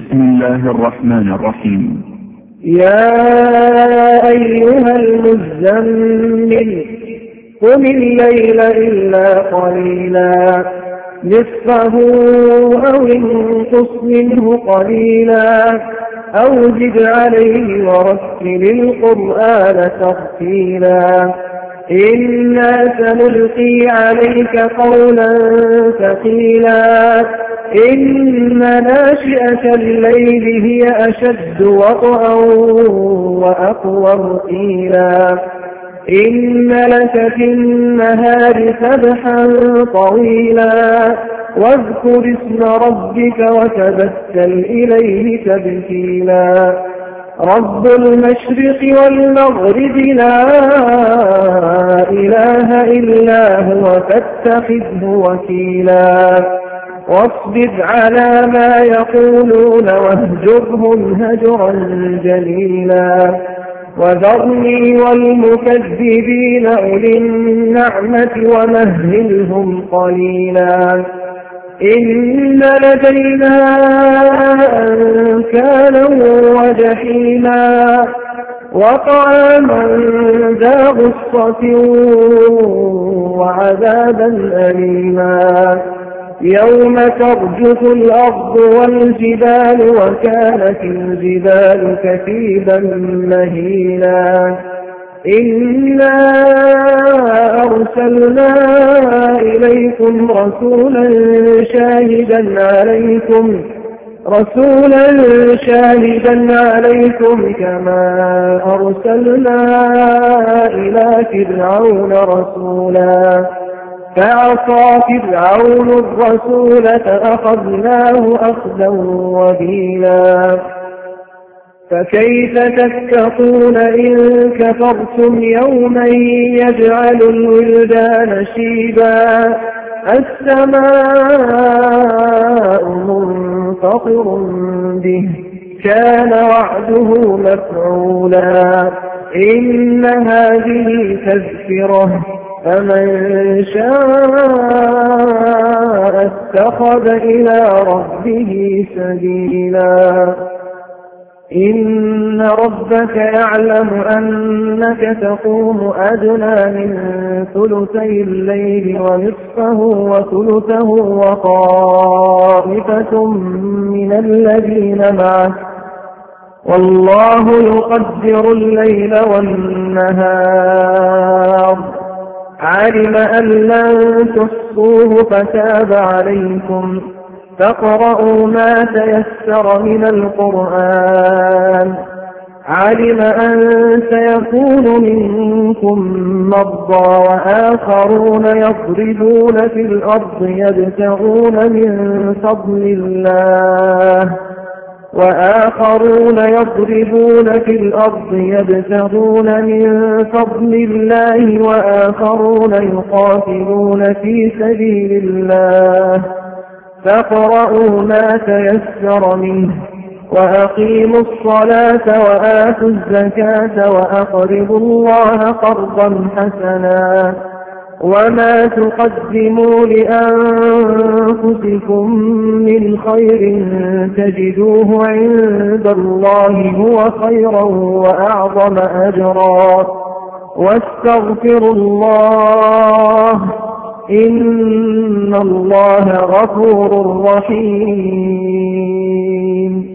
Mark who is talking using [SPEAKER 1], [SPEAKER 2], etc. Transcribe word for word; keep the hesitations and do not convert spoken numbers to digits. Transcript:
[SPEAKER 1] بسم الله الرحمن الرحيم.
[SPEAKER 2] يا أيها المزمل قم الليل إلا قليلا نصفه أو انقص منه قليلا أو زد عليه ورتل القرآن ترتيلا إنا سنلقي عليك قولا ثقيلا إن ناشئة الليل هي أشد وطئا وأقوم قيلا إن لك في النهار سبحا طويلا واذكر اسم ربك وتبتل إليه تبتيلا رب المشرق والمغرب لا إله إلا هو فاتخذه وكيلا واصبر على ما يقولون واهجرهم هجرا جميلا وذرني والمكذبين أولي النعمة ومهلهم قليلا إن لدينا أنكالا وجحيما وطعاما ذا غصة وعذابا أليما يوم ترجف الأرض والجبال وكانت الجبال كثيبا مهيلا إنا أرسلنا إليكم رسولا شاهدا عليكم رسولا شاهدا عليكم كما أرسلنا إلى فرعون رسولا فعصى فرعون الرسول فأخذناه أخذا وبيلا فكيف تتقون إن كفرتم يوما يجعل الولدان شيبا السماء منفطر به كان وعده مفعولا إن هذه تذكرة فمن شاء اتخذ إلى ربه سبيلا إن ربك يعلم أنك تقوم أدنى من ثلثي الليل ونصفه وثلثه وطائفة من الذين معه والله يقدر الليل والنهار علم أن لن تحصوه فتاب عليكم فاقرؤوا ما تيسر من القرآن علم أن سيكون منكم مرضى وآخرون يضربون في الأرض يبتغون من فضل الله وآخرون يضربون في الأرض يبتغون من فضل الله وآخرون يقاتلون في سبيل الله فاقرؤوا ما تيسر منه وأقيموا الصلاة وآتوا الزكاة وأقرضوا الله قرضا حسنا وما تقدموا لأنفسكم من خير تجدوه عند الله هو خيرا وأعظم أجرا واستغفروا الله إن الله غفور رحيم